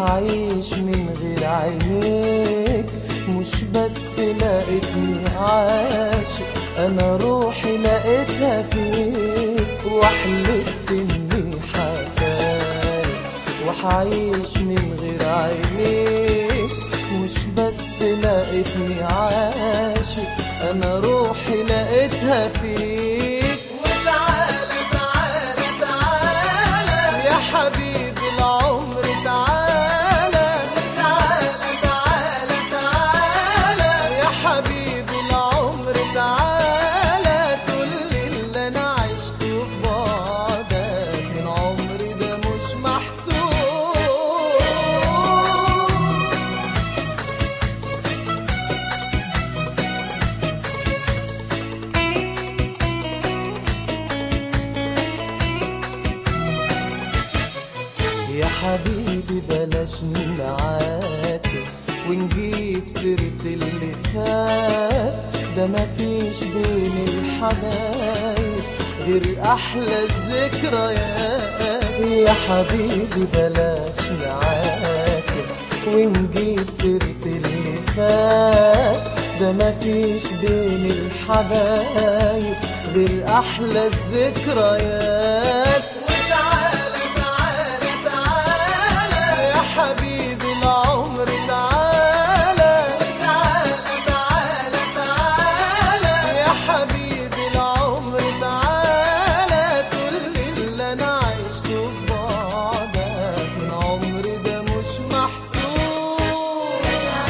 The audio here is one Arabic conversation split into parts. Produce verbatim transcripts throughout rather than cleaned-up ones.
وحعيش من غير عينيك. مش بس لقيتني عاشق، انا روحي لقيتها فيك، وحلفت اني حفارق وحعيش من غير عينيك. مش بس لقيتني عاشق، انا روحي لقيتها فيك. وتعالى تعالى تعالى يا حبيبي العمر، تعالى تعالى تعالى تعالى يا حبيبي العمر، تعالى كل اللي انا عشته في بعدك من عمري ده مش محسوب. يا حبيبي بلاش نعاتب ونجيب سيرة اللي فات، ده مفيش بين الحبايب غير أحلى الذكريات. يا حبيبي بلاش نعاتب ونجيب سيرة اللي فات، ده مفيش بين الحبايب غير أحلى الذكريات. حبيبي العمر تعالى تعالى تعالى تعالى يا حبيبي العمر، تعالى كل اللي انا عشته في بعدك من عمري ده مش محسوب.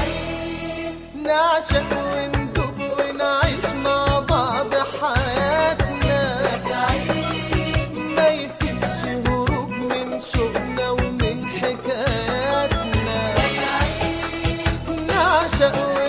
نعشق وندوب ونعيش مع بعض حياتنا، ما يفيدش هروب من شوقنا ومن حكاياتنا. نعشق